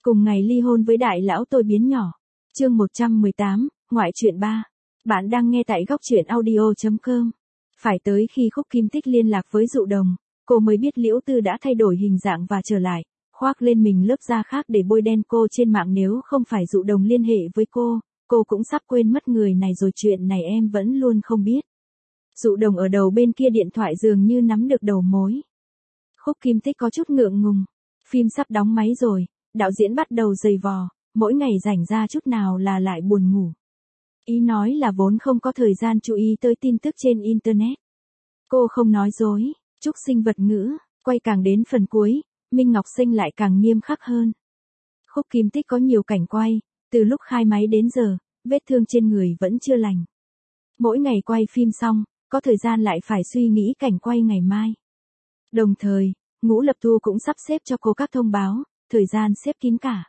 Cùng ngày ly hôn với đại lão tôi biến nhỏ. Chương 118, ngoại truyện 3. Bạn đang nghe tại góc truyện audio.com. Phải tới khi Khúc Kim Tích liên lạc với Dụ Đồng, cô mới biết Liễu Tư đã thay đổi hình dạng và trở lại, khoác lên mình lớp da khác để bôi đen cô trên mạng. Nếu không phải Dụ Đồng liên hệ với cô cũng sắp quên mất người này rồi. Chuyện này em vẫn luôn không biết. Dụ Đồng ở đầu bên kia điện thoại dường như nắm được đầu mối. Khúc Kim Tích có chút ngượng ngùng. Phim sắp đóng máy rồi, đạo diễn bắt đầu giày vò, mỗi ngày rảnh ra chút nào là lại buồn ngủ. Ý nói là vốn không có thời gian chú ý tới tin tức trên Internet. Cô không nói dối, Trúc Sinh vật ngữ, quay càng đến phần cuối, Minh Ngọc Sinh lại càng nghiêm khắc hơn. Khúc Kim Tích có nhiều cảnh quay, từ lúc khai máy đến giờ, vết thương trên người vẫn chưa lành. Mỗi ngày quay phim xong, có thời gian lại phải suy nghĩ cảnh quay ngày mai. Đồng thời, Ngũ Lập Thu cũng sắp xếp cho cô các thông báo, thời gian xếp kín cả.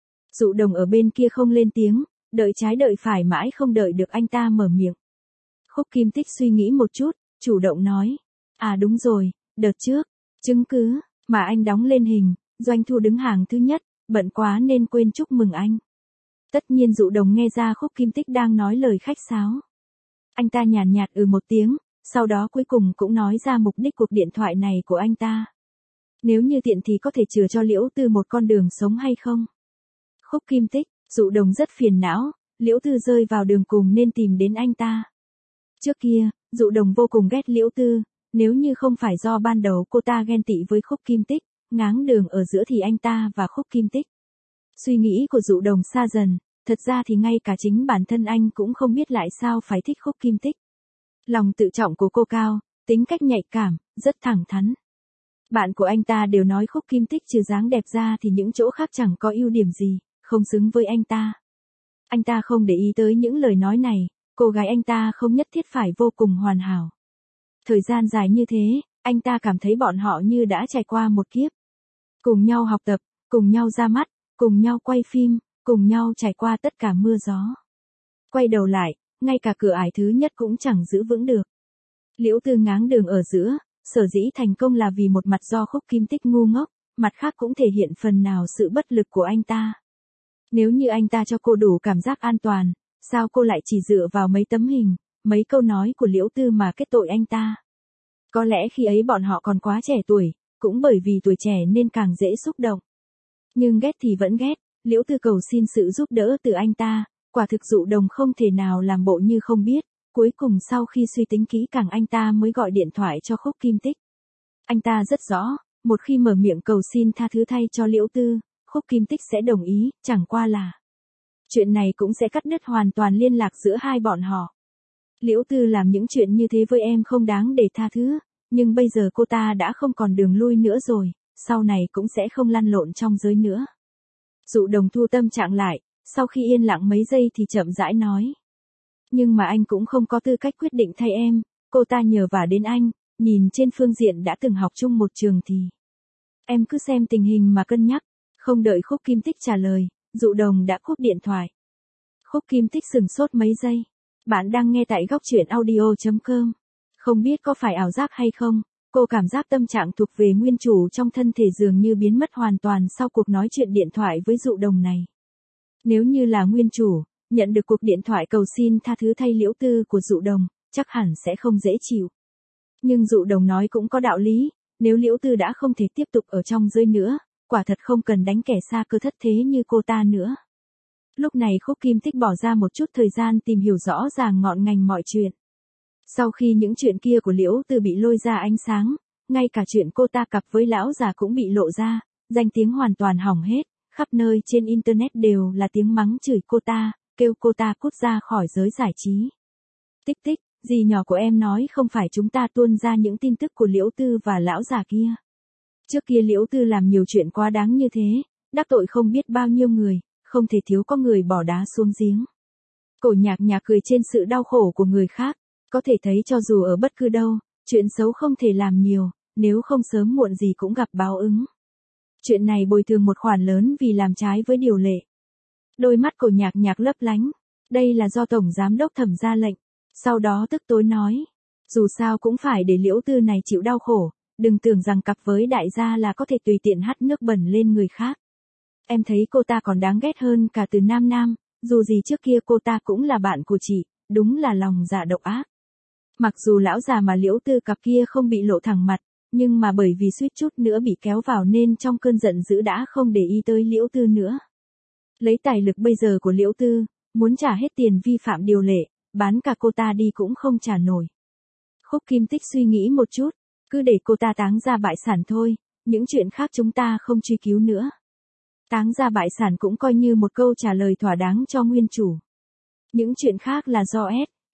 Dụ Đồng ở bên kia không lên tiếng, đợi trái đợi phải mãi không đợi được anh ta mở miệng. Khúc Kim Tích suy nghĩ một chút, chủ động nói. À đúng rồi, đợt trước, chứng cứ mà anh đóng lên hình, doanh thu đứng hàng thứ nhất, bận quá nên quên chúc mừng anh. Tất nhiên Dụ Đồng nghe ra Khúc Kim Tích đang nói lời khách sáo. Anh ta nhàn nhạt một tiếng, sau đó cuối cùng cũng nói ra mục đích cuộc điện thoại này của anh ta. Nếu như tiện thì có thể chừa cho Liễu Tư một con đường sống hay không? Khúc Kim Tích, Dụ Đồng rất phiền não, Liễu Tư rơi vào đường cùng nên tìm đến anh ta. Trước kia, Dụ Đồng vô cùng ghét Liễu Tư, nếu như không phải do ban đầu cô ta ghen tị với Khúc Kim Tích, ngáng đường ở giữa thì anh ta và Khúc Kim Tích. Suy nghĩ của Dụ Đồng xa dần, thật ra thì ngay cả chính bản thân anh cũng không biết lại sao phải thích Khúc Kim Tích. Lòng tự trọng của cô cao, tính cách nhạy cảm, rất thẳng thắn. Bạn của anh ta đều nói Khúc Kim Tích trừ dáng đẹp ra thì những chỗ khác chẳng có ưu điểm gì, không xứng với anh ta. Anh ta không để ý tới những lời nói này, cô gái anh ta không nhất thiết phải vô cùng hoàn hảo. Thời gian dài như thế, anh ta cảm thấy bọn họ như đã trải qua một kiếp. Cùng nhau học tập, cùng nhau ra mắt, cùng nhau quay phim, cùng nhau trải qua tất cả mưa gió. Quay đầu lại, ngay cả cửa ải thứ nhất cũng chẳng giữ vững được. Liễu Tư ngáng đường ở giữa, sở dĩ thành công là vì một mặt do Khúc Kim Tích ngu ngốc, mặt khác cũng thể hiện phần nào sự bất lực của anh ta. Nếu như anh ta cho cô đủ cảm giác an toàn, sao cô lại chỉ dựa vào mấy tấm hình, mấy câu nói của Liễu Tư mà kết tội anh ta? Có lẽ khi ấy bọn họ còn quá trẻ tuổi, cũng bởi vì tuổi trẻ nên càng dễ xúc động. Nhưng ghét thì vẫn ghét, Liễu Tư cầu xin sự giúp đỡ từ anh ta, quả thực Dụ Đồng không thể nào làm bộ như không biết. Cuối cùng sau khi suy tính kỹ càng anh ta mới gọi điện thoại cho Khúc Kim Tích. Anh ta rất rõ, một khi mở miệng cầu xin tha thứ thay cho Liễu Tư, Khúc Kim Tích sẽ đồng ý, chẳng qua là chuyện này cũng sẽ cắt đứt hoàn toàn liên lạc giữa hai bọn họ. Liễu Tư làm những chuyện như thế với em không đáng để tha thứ, nhưng bây giờ cô ta đã không còn đường lui nữa rồi, sau này cũng sẽ không lăn lộn trong giới nữa. Dụ Đồng thu tâm trạng lại, sau khi yên lặng mấy giây thì chậm rãi nói. Nhưng mà anh cũng không có tư cách quyết định thay em, cô ta nhờ vả đến anh, nhìn trên phương diện đã từng học chung một trường thì em cứ xem tình hình mà cân nhắc. Không đợi Khúc Kim Tích trả lời, Dụ Đồng đã cúp điện thoại. Khúc Kim Tích sừng sốt mấy giây. Bạn đang nghe tại góc truyện audio.com. Không biết có phải ảo giác hay không, cô cảm giác tâm trạng thuộc về nguyên chủ trong thân thể dường như biến mất hoàn toàn sau cuộc nói chuyện điện thoại với Dụ Đồng này. Nếu như là nguyên chủ, nhận được cuộc điện thoại cầu xin tha thứ thay Liễu Tư của Dụ Đồng, chắc hẳn sẽ không dễ chịu. Nhưng Dụ Đồng nói cũng có đạo lý, nếu Liễu Tư đã không thể tiếp tục ở trong giới nữa, quả thật không cần đánh kẻ xa cơ thất thế như cô ta nữa. Lúc này Khúc Kim Tích bỏ ra một chút thời gian tìm hiểu rõ ràng ngọn ngành mọi chuyện. Sau khi những chuyện kia của Liễu Tư bị lôi ra ánh sáng, ngay cả chuyện cô ta cặp với lão già cũng bị lộ ra, danh tiếng hoàn toàn hỏng hết, khắp nơi trên Internet đều là tiếng mắng chửi cô ta, kêu cô ta cút ra khỏi giới giải trí. Tích tích, dì nhỏ của em nói không phải chúng ta tuôn ra những tin tức của Liễu Tư và lão già kia. Trước kia Liễu Tư làm nhiều chuyện quá đáng như thế, đắc tội không biết bao nhiêu người, không thể thiếu có người bỏ đá xuống giếng. Cổ Nhạc Nhạc cười trên sự đau khổ của người khác, có thể thấy cho dù ở bất cứ đâu, chuyện xấu không thể làm nhiều, nếu không sớm muộn gì cũng gặp báo ứng. Chuyện này bồi thường một khoản lớn vì làm trái với điều lệ. Đôi mắt Cổ Nhạc Nhạc lấp lánh, đây là do Tổng Giám đốc Thẩm ra lệnh. Sau đó tức tối nói, dù sao cũng phải để Liễu Tư này chịu đau khổ, đừng tưởng rằng cặp với đại gia là có thể tùy tiện hắt nước bẩn lên người khác. Em thấy cô ta còn đáng ghét hơn cả Từ Nam Nam, dù gì trước kia cô ta cũng là bạn của chị, đúng là lòng dạ độc ác. Mặc dù lão già mà Liễu Tư cặp kia không bị lộ thẳng mặt, nhưng mà bởi vì suýt chút nữa bị kéo vào nên trong cơn giận dữ đã không để ý tới Liễu Tư nữa. Lấy tài lực bây giờ của Liễu Tư, muốn trả hết tiền vi phạm điều lệ, bán cả cô ta đi cũng không trả nổi. Khúc Kim Tích suy nghĩ một chút, cứ để cô ta táng ra bại sản thôi, những chuyện khác chúng ta không truy cứu nữa. Táng ra bại sản cũng coi như một câu trả lời thỏa đáng cho nguyên chủ. Những chuyện khác là do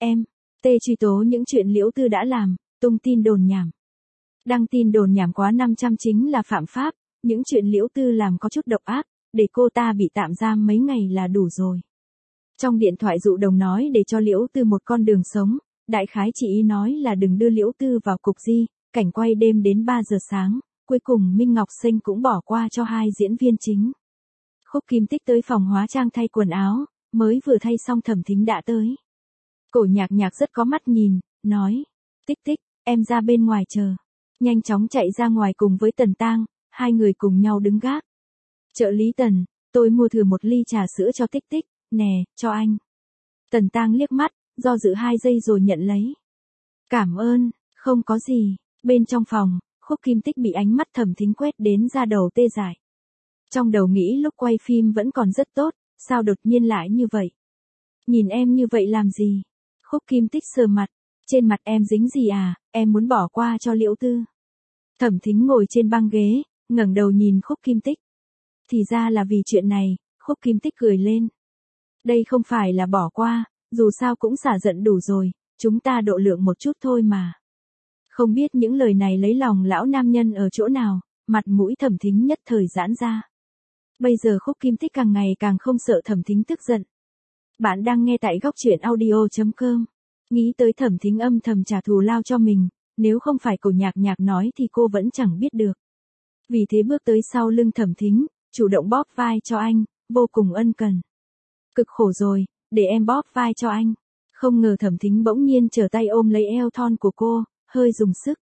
T truy tố những chuyện Liễu Tư đã làm, tung tin đồn nhảm. Đăng tin đồn nhảm quá 500 chính là phạm pháp, những chuyện Liễu Tư làm có chút độc ác, để cô ta bị tạm giam mấy ngày là đủ rồi. Trong điện thoại dụ đồng nói để cho Liễu Tư một con đường sống, đại khái chị ý nói là đừng đưa Liễu Tư vào cục di, cảnh quay đêm đến 3 giờ sáng, cuối cùng Minh Ngọc Sinh cũng bỏ qua cho hai diễn viên chính. Khúc Kim Tích tới phòng hóa trang thay quần áo, mới vừa thay xong Thẩm Thính đã tới. Cổ Nhạc Nhạc rất có mắt nhìn, nói, Tích Tích, em ra bên ngoài chờ. Nhanh chóng chạy ra ngoài cùng với Tần Tang, hai người cùng nhau đứng gác. Trợ lý Tần, tôi mua thừa một ly trà sữa cho Tích Tích, nè, cho anh. Tần Tang liếc mắt, do dự 2 giây rồi nhận lấy. Cảm ơn, không có gì. Bên trong phòng, Khúc Kim Tích bị ánh mắt Thẩm Thính quét đến da đầu tê dại. Trong đầu nghĩ lúc quay phim vẫn còn rất tốt, sao đột nhiên lại như vậy? Nhìn em như vậy làm gì? Khúc Kim Tích sờ mặt, trên mặt em dính gì à, em muốn bỏ qua cho Liễu Tư. Thẩm Thính ngồi trên băng ghế, ngẩng đầu nhìn Khúc Kim Tích. Thì ra là vì chuyện này, Khúc Kim Tích cười lên. Đây không phải là bỏ qua, dù sao cũng xả giận đủ rồi, chúng ta độ lượng một chút thôi mà. Không biết những lời này lấy lòng lão nam nhân ở chỗ nào, mặt mũi Thẩm Thính nhất thời giãn ra. Bây giờ Khúc Kim Tích càng ngày càng không sợ Thẩm Thính tức giận. Bạn đang nghe tại góc truyện audio.com. Nghĩ tới Thẩm Thính âm thầm trả thù lao cho mình, nếu không phải Cổ Nhạc Nhạc nói thì cô vẫn chẳng biết được. Vì thế bước tới sau lưng Thẩm Thính, chủ động bóp vai cho anh, vô cùng ân cần. Cực khổ rồi, để em bóp vai cho anh. Không ngờ Thẩm Thính bỗng nhiên trở tay ôm lấy eo thon của cô, hơi dùng sức.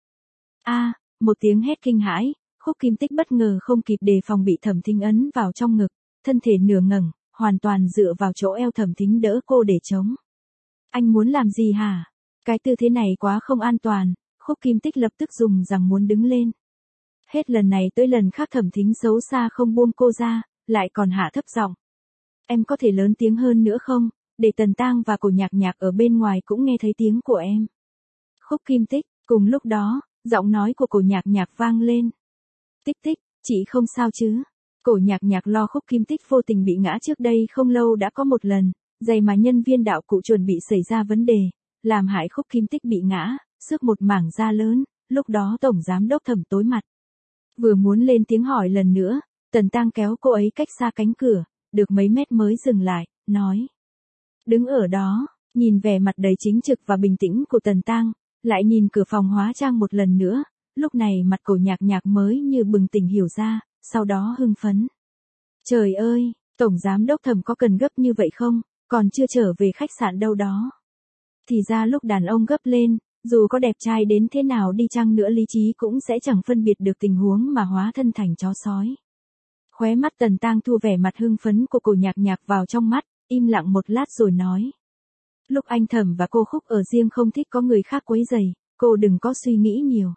Một tiếng hét kinh hãi, Khúc Kim Tích bất ngờ không kịp đề phòng bị Thẩm Thính ấn vào trong ngực, thân thể nửa ngẩng, hoàn toàn dựa vào chỗ eo Thẩm Thính đỡ cô để chống. Anh muốn làm gì hả? Cái tư thế này quá không an toàn, Khúc Kim Tích lập tức dùng rằng muốn đứng lên. Hết lần này tới lần khác Thẩm Thính xấu xa không buông cô ra, lại còn hạ thấp giọng. Em có thể lớn tiếng hơn nữa không, để Tần Tang và Cổ Nhạc Nhạc ở bên ngoài cũng nghe thấy tiếng của em. Khúc Kim Tích, cùng lúc đó, giọng nói của Cổ Nhạc Nhạc vang lên. Tích Tích, chị không sao chứ? Cổ Nhạc Nhạc lo Khúc Kim Tích vô tình bị ngã trước đây không lâu đã có một lần, giày mà nhân viên đạo cụ chuẩn bị xảy ra vấn đề, làm hại Khúc Kim Tích bị ngã, xước một mảng da lớn, lúc đó Tổng Giám Đốc Thẩm tối mặt. Vừa muốn lên tiếng hỏi lần nữa, Tần Tang kéo cô ấy cách xa cánh cửa, được mấy mét mới dừng lại, nói. Đứng ở đó, nhìn vẻ mặt đầy chính trực và bình tĩnh của Tần Tang, lại nhìn cửa phòng hóa trang một lần nữa, lúc này mặt Cổ Nhạc Nhạc mới như bừng tỉnh hiểu ra, sau đó hưng phấn. Trời ơi, Tổng Giám Đốc Thẩm có cần gấp như vậy không, còn chưa trở về khách sạn đâu đó. Thì ra lúc đàn ông gấp lên, dù có đẹp trai đến thế nào đi chăng nữa lý trí cũng sẽ chẳng phân biệt được tình huống mà hóa thân thành chó sói. Khóe mắt Tần Tang thu vẻ mặt hưng phấn của Cổ Nhạc Nhạc vào trong mắt, im lặng một lát rồi nói. Lúc anh Thẩm và cô Khúc ở riêng không thích có người khác quấy rầy, cô đừng có suy nghĩ nhiều.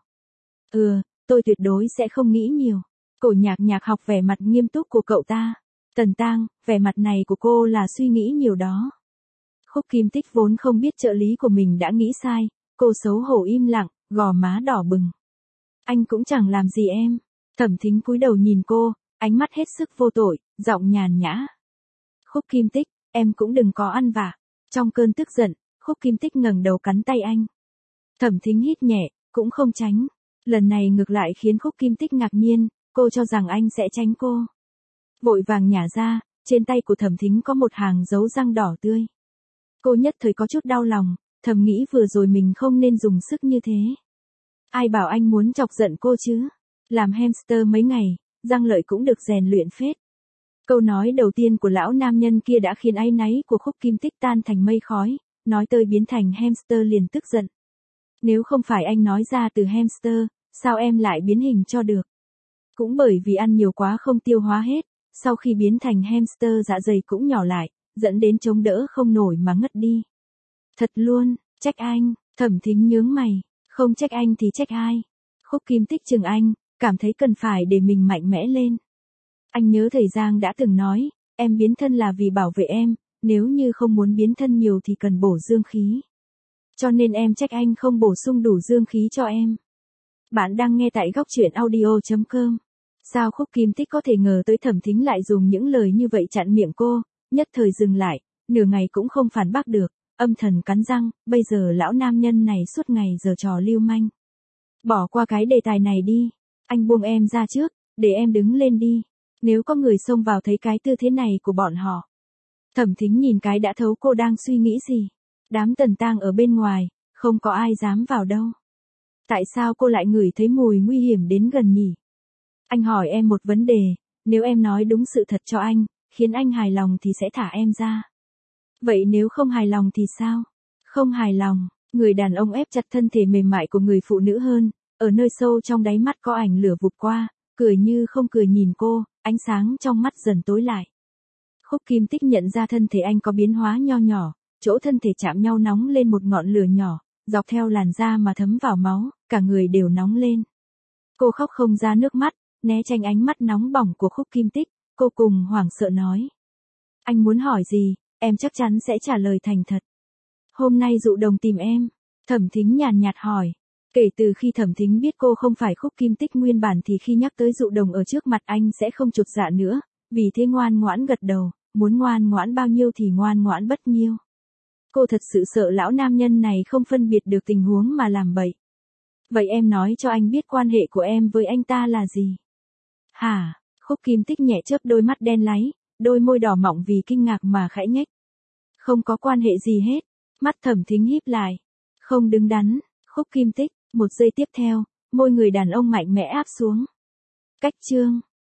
Tôi tuyệt đối sẽ không nghĩ nhiều. Cổ Nhạc Nhạc học vẻ mặt nghiêm túc của cậu ta. Tần Tang, vẻ mặt này của cô là suy nghĩ nhiều đó. Khúc Kim Tích vốn không biết trợ lý của mình đã nghĩ sai, cô xấu hổ im lặng, gò má đỏ bừng. Anh cũng chẳng làm gì em. Thẩm Thính cúi đầu nhìn cô, ánh mắt hết sức vô tội, giọng nhàn nhã. Khúc Kim Tích, em cũng đừng có ăn vạ. Trong cơn tức giận, Khúc Kim Tích ngẩng đầu cắn tay anh. Thẩm Thính hít nhẹ, cũng không tránh. Lần này ngược lại khiến Khúc Kim Tích ngạc nhiên, cô cho rằng anh sẽ tránh cô. Vội vàng nhả ra, trên tay của Thẩm Thính có một hàng dấu răng đỏ tươi. Cô nhất thời có chút đau lòng, thầm nghĩ vừa rồi mình không nên dùng sức như thế. Ai bảo anh muốn chọc giận cô chứ? Làm hamster mấy ngày, răng lợi cũng được rèn luyện phết. Câu nói đầu tiên của lão nam nhân kia đã khiến áy náy của Khúc Kim Tích tan thành mây khói, nói tới biến thành hamster liền tức giận. Nếu không phải anh nói ra từ hamster, sao em lại biến hình cho được? Cũng bởi vì ăn nhiều quá không tiêu hóa hết, Sau khi biến thành hamster dạ dày cũng nhỏ lại, dẫn đến chống đỡ không nổi mà ngất đi. Thật luôn, trách anh, Thẩm Thính nhướng mày, không trách anh thì trách ai. Khúc Kim Tích chừng anh, cảm thấy cần phải để mình mạnh mẽ lên. Anh nhớ thầy Giang đã từng nói, em biến thân là vì bảo vệ em, nếu như không muốn biến thân nhiều thì cần bổ dương khí. Cho nên em trách anh không bổ sung đủ dương khí cho em. Bạn đang nghe tại góc truyện audio.com. Sao Khúc Kim Tích có thể ngờ tới Thẩm Thính lại dùng những lời như vậy chặn miệng cô, nhất thời dừng lại, nửa ngày cũng không phản bác được, âm thầm cắn răng, bây giờ lão nam nhân này suốt ngày giở trò lưu manh. Bỏ qua cái đề tài này đi, anh buông em ra trước, để em đứng lên đi, nếu có người xông vào thấy cái tư thế này của bọn họ. Thẩm Thính nhìn cái đã thấu cô đang suy nghĩ gì. Đám Tần Tang ở bên ngoài, không có ai dám vào đâu. Tại sao cô lại ngửi thấy mùi nguy hiểm đến gần nhỉ? Anh hỏi em một vấn đề, nếu em nói đúng sự thật cho anh, khiến anh hài lòng thì sẽ thả em ra. Vậy nếu không hài lòng thì sao? Không hài lòng, người đàn ông ép chặt thân thể mềm mại của người phụ nữ hơn, ở nơi sâu trong đáy mắt có ảnh lửa vụt qua, cười như không cười nhìn cô, ánh sáng trong mắt dần tối lại. Khúc Kim Tích nhận ra thân thể anh có biến hóa nho nhỏ, chỗ thân thể chạm nhau nóng lên một ngọn lửa nhỏ, dọc theo làn da mà thấm vào máu, cả người đều nóng lên. Cô khóc không ra nước mắt, né tránh ánh mắt nóng bỏng của Khúc Kim Tích, cô cùng hoảng sợ nói. Anh muốn hỏi gì, em chắc chắn sẽ trả lời thành thật. Hôm nay Dụ Đồng tìm em, Thẩm Thính nhàn nhạt hỏi. Kể từ khi Thẩm Thính biết cô không phải Khúc Kim Tích nguyên bản thì khi nhắc tới Dụ Đồng ở trước mặt anh sẽ không chột dạ nữa, vì thế ngoan ngoãn gật đầu, muốn ngoan ngoãn bao nhiêu thì ngoan ngoãn bấy nhiêu. Cô thật sự sợ lão nam nhân này không phân biệt được tình huống mà làm bậy. Vậy em nói cho anh biết quan hệ của em với anh ta là gì? Hả? Khúc Kim Tích nhẹ chớp đôi mắt đen láy, đôi môi đỏ mọng vì kinh ngạc mà khẽ nhếch. Không có quan hệ gì hết. Mắt Thẩm Thính híp lại. Không đứng đắn. Khúc Kim Tích, một giây tiếp theo, môi người đàn ông mạnh mẽ áp xuống. Cách chương.